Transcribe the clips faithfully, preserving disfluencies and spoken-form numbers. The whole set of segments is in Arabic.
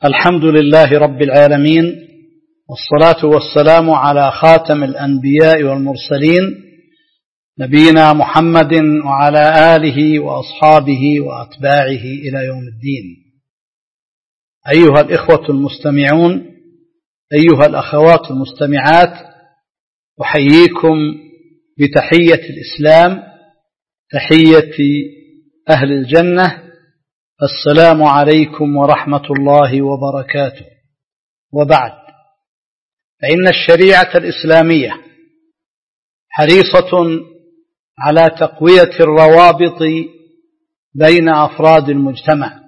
الحمد لله رب العالمين، والصلاة والسلام على خاتم الأنبياء والمرسلين نبينا محمد وعلى آله وأصحابه وأتباعه إلى يوم الدين. أيها الإخوة المستمعون، أيها الأخوات المستمعات، أحييكم بتحية الإسلام، تحية أهل الجنة. السلام عليكم ورحمة الله وبركاته. وبعد، فإن الشريعة الإسلامية حريصة على تقوية الروابط بين أفراد المجتمع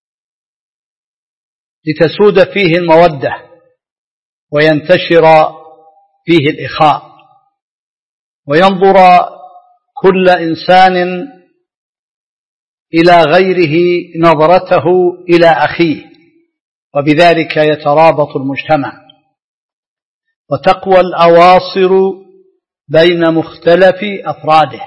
لتسود فيه المودة وينتشر فيه الإخاء، وينظر كل إنسان إلى غيره نظرته إلى أخيه، وبذلك يترابط المجتمع وتقوى الأواصر بين مختلف أفراده.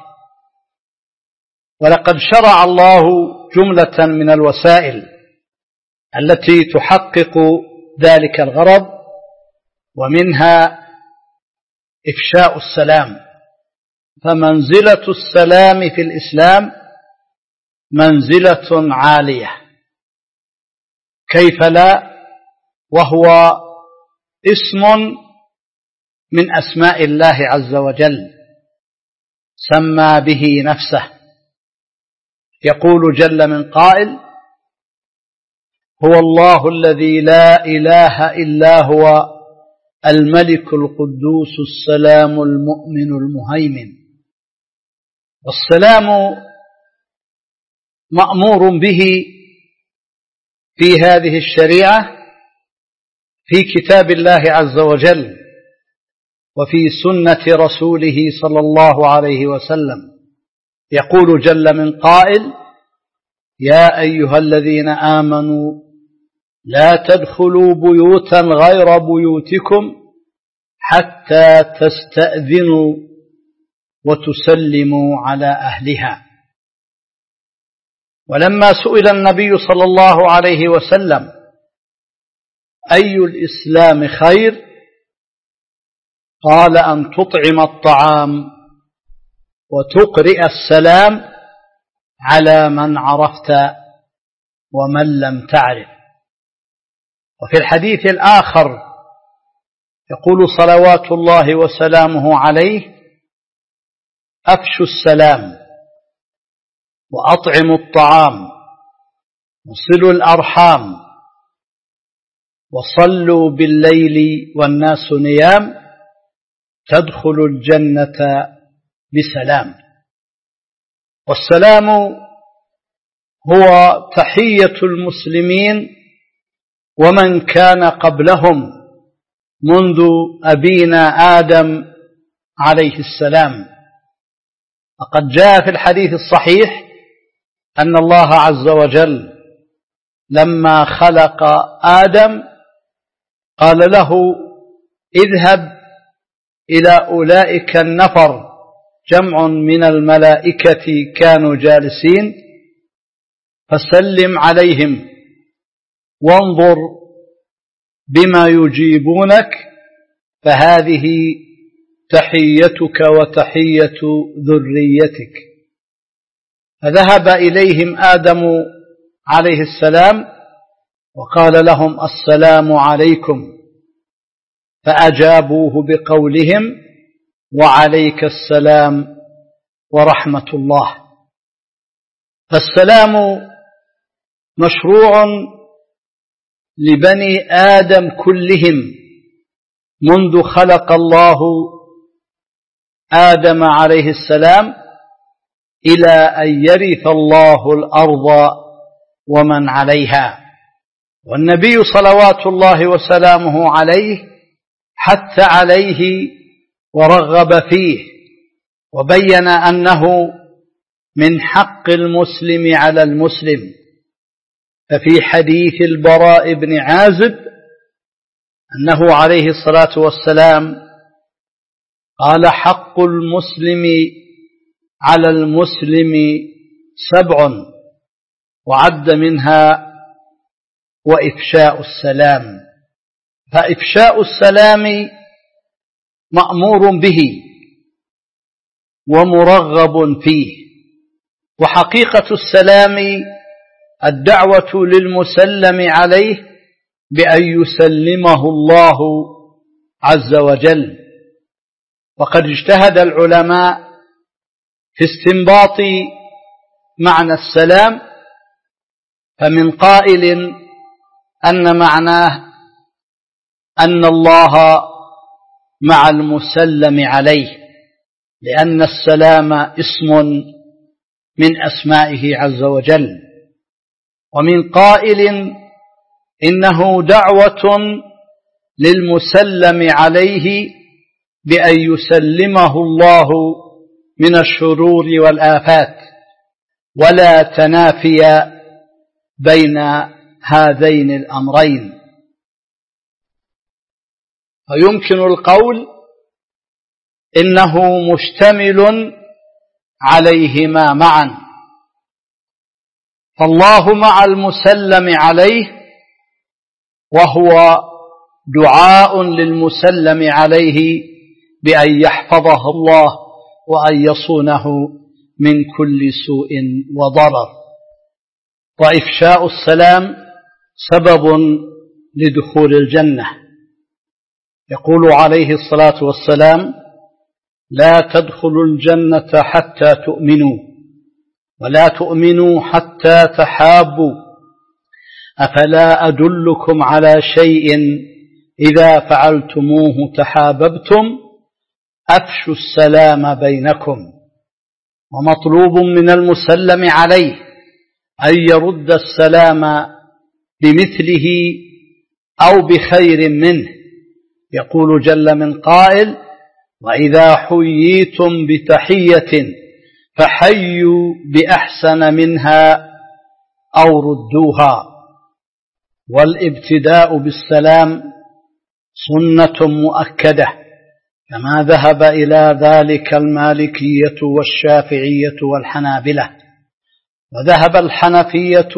ولقد شرع الله جملة من الوسائل التي تحقق ذلك الغرض، ومنها إفشاء السلام. فمنزلة السلام في الإسلام منزلة عالية، كيف لا، وهو اسم من أسماء الله عز وجل سمى به نفسه. يقول جل من قائل: هو الله الذي لا إله إلا هو الملك القدوس السلام المؤمن المهيمن. والسلام مأمور به في هذه الشريعة في كتاب الله عز وجل وفي سنة رسوله صلى الله عليه وسلم. يقول جل من قائل: يا أيها الذين آمنوا لا تدخلوا بيوتا غير بيوتكم حتى تستأذنوا وتسلموا على أهلها. ولما سئل النبي صلى الله عليه وسلم أي الإسلام خير، قال: أن تطعم الطعام وتقرئ السلام على من عرفت ومن لم تعرف. وفي الحديث الآخر يقول صلوات الله وسلامه عليه: أفشوا السلام وأطعموا الطعام وصلوا الأرحام وصلوا بالليل والناس نيام تدخلوا الجنة بسلام. والسلام هو تحية المسلمين ومن كان قبلهم منذ أبينا آدم عليه السلام. وقد جاء في الحديث الصحيح أن الله عز وجل لما خلق آدم قال له: اذهب إلى أولئك النفر، جمع من الملائكة كانوا جالسين، فسلم عليهم وانظر بما يجيبونك، فهذه تحيتك وتحية ذريتك. فذهب إليهم آدم عليه السلام وقال لهم: السلام عليكم، فأجابوه بقولهم: وعليك السلام ورحمة الله. فالسلام مشروع لبني آدم كلهم منذ خلق الله آدم عليه السلام إلى أن يرث الله الأرض ومن عليها. والنبي صلوات الله وسلامه عليه حث عليه ورغب فيه، وبين أنه من حق المسلم على المسلم. ففي حديث البراء بن عازب أنه عليه الصلاة والسلام قال: حق المسلم على المسلم سبع، وعد منها وإفشاء السلام. فإفشاء السلام مأمور به ومرغب فيه، وحقيقة السلام الدعوة للمسلم عليه بأن يسلمه الله عز وجل. وقد اجتهد العلماء في استنباط معنى السلام، فمن قائل أن معناه أن الله مع المسلم عليه، لأن السلام اسم من أسمائه عز وجل. ومن قائل إنه دعوة للمسلم عليه بأن يسلمه الله من الشرور والآفات، ولا تنافي بين هذين الأمرين. فيمكن القول إنه مشتمل عليهما معا، فالله مع المسلم عليه، وهو دعاء للمسلم عليه بأن يحفظه الله وأن يصونه من كل سوء وضرر. وإفشاء السلام سبب لدخول الجنة. يقول عليه الصلاة والسلام: لا تدخلوا الجنة حتى تؤمنوا، ولا تؤمنوا حتى تحابوا، أفلا أدلكم على شيء إذا فعلتموه تحاببتم؟ أفشوا السلام بينكم. ومطلوب من المسلم عليه أن يرد السلام بمثله أو بخير منه. يقول جل من قائل: وإذا حييتم بتحية فحيوا بأحسن منها أو ردوها. والابتداء بالسلام سنة مؤكدة، كما ذهب إلى ذلك المالكية والشافعية والحنابلة، وذهب الحنفية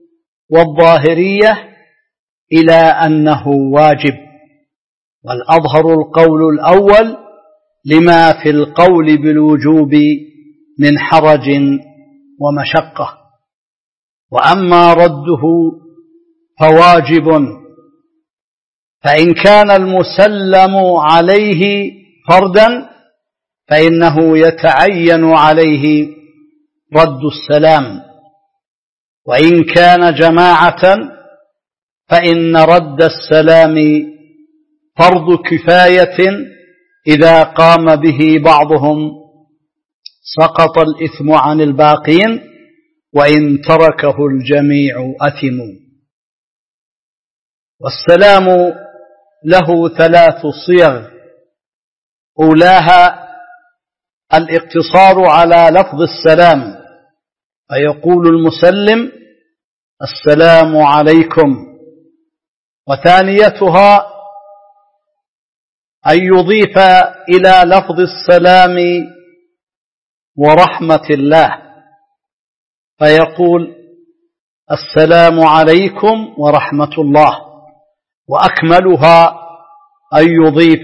والظاهرية إلى أنه واجب. والأظهر القول الأول لما في القول بالوجوب من حرج ومشقة. وأما رده فواجب، فإن كان المسلم عليه فردا فإنه يتعين عليه رد السلام، وإن كان جماعة فإن رد السلام فرض كفاية، إذا قام به بعضهم سقط الإثم عن الباقين، وإن تركه الجميع أثموا. والسلام له ثلاث صيغ: أولاها الاقتصار على لفظ السلام، فيقول المسلم: السلام عليكم. وثانيتها أن يضيف إلى لفظ السلام ورحمة الله، فيقول: السلام عليكم ورحمة الله. وأكملها أن يضيف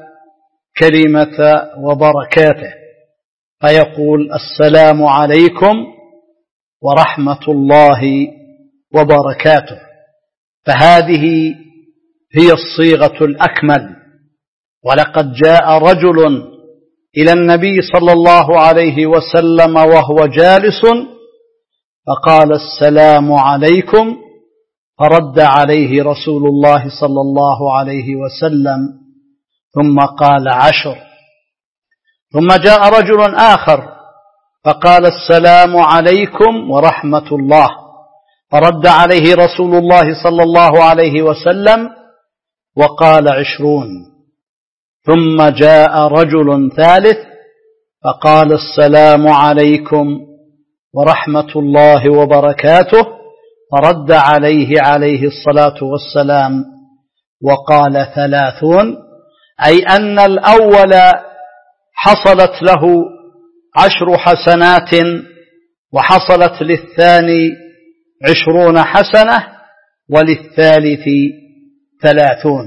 كلمة وبركاته، فيقول: السلام عليكم ورحمة الله وبركاته. فهذه هي الصيغة الأكمل. ولقد جاء رجل إلى النبي صلى الله عليه وسلم وهو جالس فقال: السلام عليكم، فرد عليه رسول الله صلى الله عليه وسلم ثم قال: عشر. ثم جاء رجل آخر فقال: السلام عليكم ورحمة الله، فرد عليه رسول الله صلى الله عليه وسلم وقال: عشرون. ثم جاء رجل ثالث فقال: السلام عليكم ورحمة الله وبركاته، فرد عليه عليه الصلاة والسلام وقال: ثلاثون. أي أن الأول حصلت له عشر حسنات، وحصلت للثاني عشرون حسنة، وللثالث ثلاثون.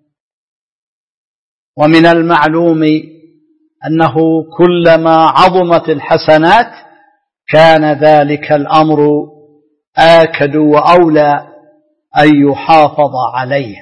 ومن المعلوم أنه كلما عظمت الحسنات كان ذلك الأمر آكد وأولى أن يحافظ عليه.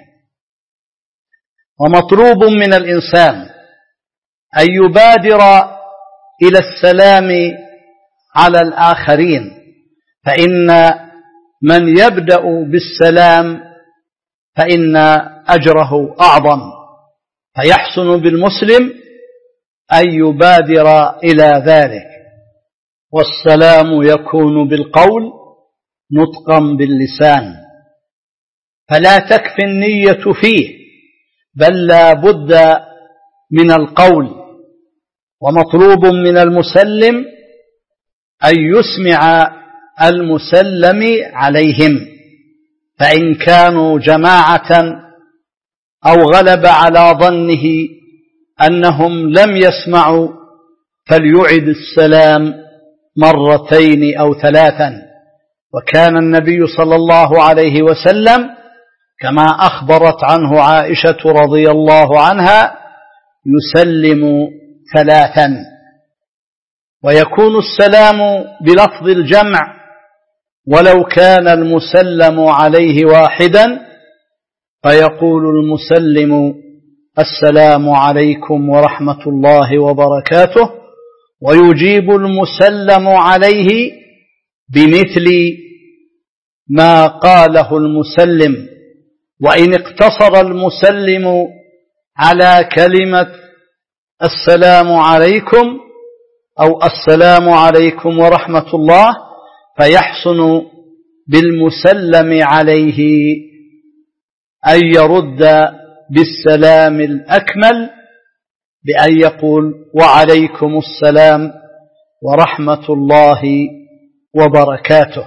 ومطلوب من الإنسان أن يبادر إلى السلام على الآخرين، فإن من يبدأ بالسلام فإن أجره أعظم، فيحسن بالمسلم أن يبادر إلى ذلك. والسلام يكون بالقول نطقا باللسان، فلا تكفي النية فيه، بل لا بد من القول. ومطلوب من المسلم أن يسمع المسلم عليهم، فإن كانوا جماعة أو غلب على ظنه أنهم لم يسمعوا فليعد السلام مرتين أو ثلاثا. وكان النبي صلى الله عليه وسلم كما أخبرت عنه عائشة رضي الله عنها يسلم ثلاثا. ويكون السلام بلفظ الجمع ولو كان المسلم عليه واحدا، فيقول المسلم السلام عليكم ورحمة الله وبركاته، ويجيب المسلم عليه بمثل ما قاله المسلم. وإن اقتصر المسلم على كلمة السلام عليكم أو السلام عليكم ورحمة الله فيحسن بالمسلم عليه أن يرد بالسلام الأكمل بأن يقول وعليكم السلام ورحمة الله وبركاته.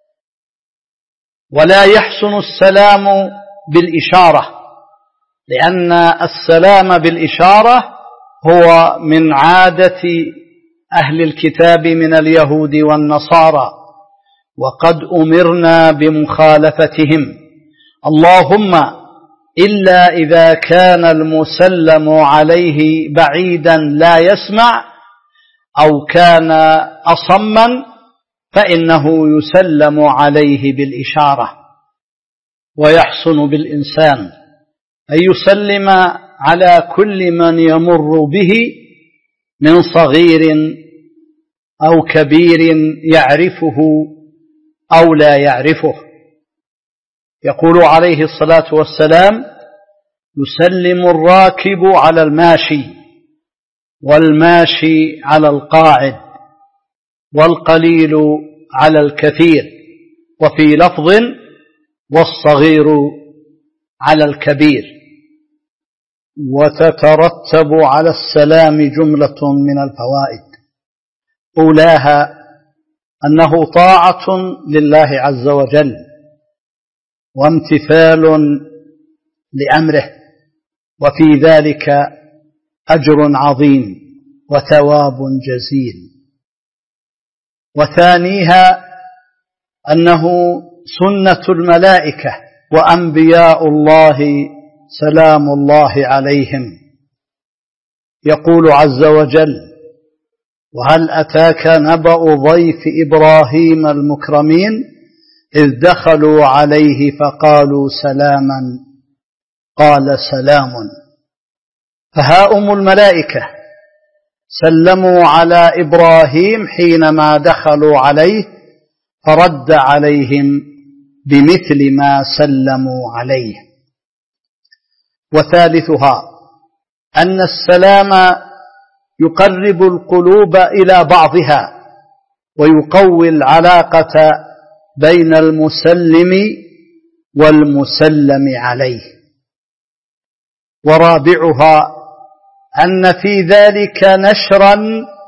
ولا يحسن السلام بالإشارة، لأن السلام بالإشارة هو من عادة أهل الكتاب من اليهود والنصارى، وقد أمرنا بمخالفتهم، اللهم إلا إذا كان المسلم عليه بعيدا لا يسمع أو كان أصما فإنه يسلم عليه بالإشارة. ويحسن بالإنسان أن يسلم على كل من يمر به من صغير أو كبير يعرفه أو لا يعرفه. يقول عليه الصلاة والسلام يسلم الراكب على الماشي، والماشي على القاعد، والقليل على الكثير، وفي لفظ والصغير على الكبير. وتترتب على السلام جملة من الفوائد، أولاها أنه طاعة لله عز وجل وامتثال لأمره، وفي ذلك أجر عظيم وثواب جزيل. وثانيها أنه سنة الملائكة وأنبياء الله سلام الله عليهم. يقول عز وجل وهل أتاك نبأ ضيف إبراهيم المكرمين إذ دخلوا عليه فقالوا سلاما قال سلام. فهاؤم الملائكة سلموا على إبراهيم حينما دخلوا عليه فرد عليهم بمثل ما سلموا عليه. وثالثها أن السلام يقرب القلوب إلى بعضها ويقوي العلاقة بين المسلم والمسلم عليه. ورابعها أن في ذلك نشرا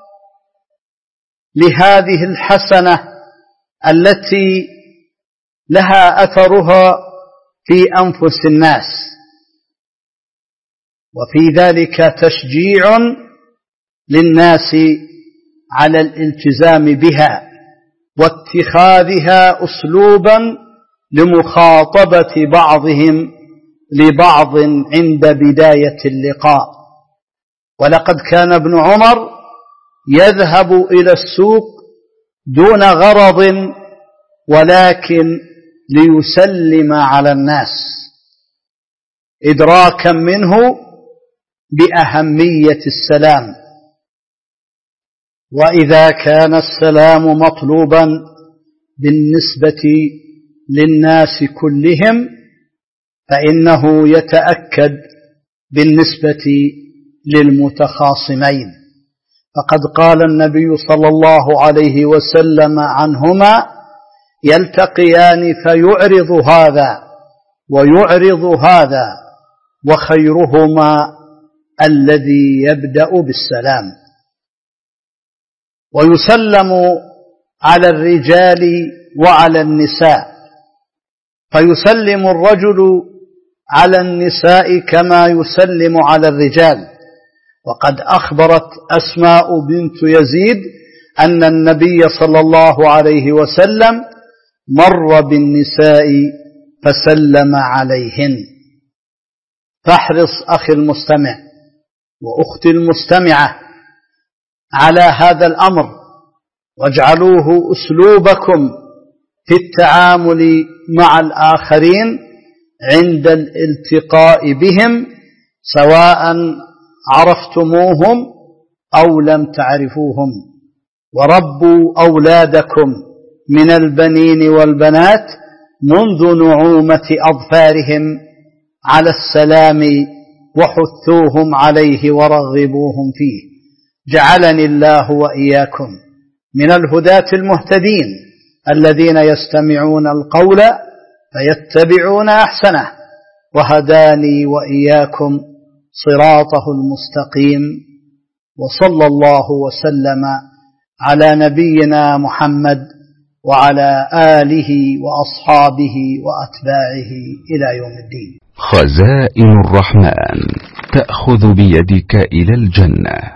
لهذه الحسنة التي لها أثرها في أنفس الناس، وفي ذلك تشجيع للناس على الالتزام بها واتخاذها أسلوبا لمخاطبة بعضهم لبعض عند بداية اللقاء. ولقد كان ابن عمر يذهب إلى السوق دون غرض ولكن ليسلم على الناس إدراكا منه بأهمية السلام. وإذا كان السلام مطلوبا بالنسبة للناس كلهم فإنه يتأكد بالنسبة للمتخاصمين، فقد قال النبي صلى الله عليه وسلم عنهما: يلتقيان فيعرض هذا ويعرض هذا وخيرهما الذي يبدأ بالسلام. ويسلم على الرجال وعلى النساء، فيسلم الرجل على النساء كما يسلم على الرجال. وقد أخبرت أسماء بنت يزيد أن النبي صلى الله عليه وسلم مر بالنساء فسلم عليهن. فاحرص أخي المستمع وأختي المستمعة على هذا الأمر، واجعلوه أسلوبكم في التعامل مع الآخرين عند الالتقاء بهم، سواء عرفتموهم أو لم تعرفوهم. وربوا أولادكم من البنين والبنات منذ نعومة أظفارهم على السلام، وحثوهم عليه ورغبوهم فيه. جعلني الله وإياكم من الهداة المهتدين الذين يستمعون القول فيتبعون أحسنه، وهداني وإياكم صراطه المستقيم. وصلى الله وسلم على نبينا محمد وعلى آله وأصحابه وأتباعه إلى يوم الدين. خزائن الرحمن تأخذ بيدك إلى الجنة.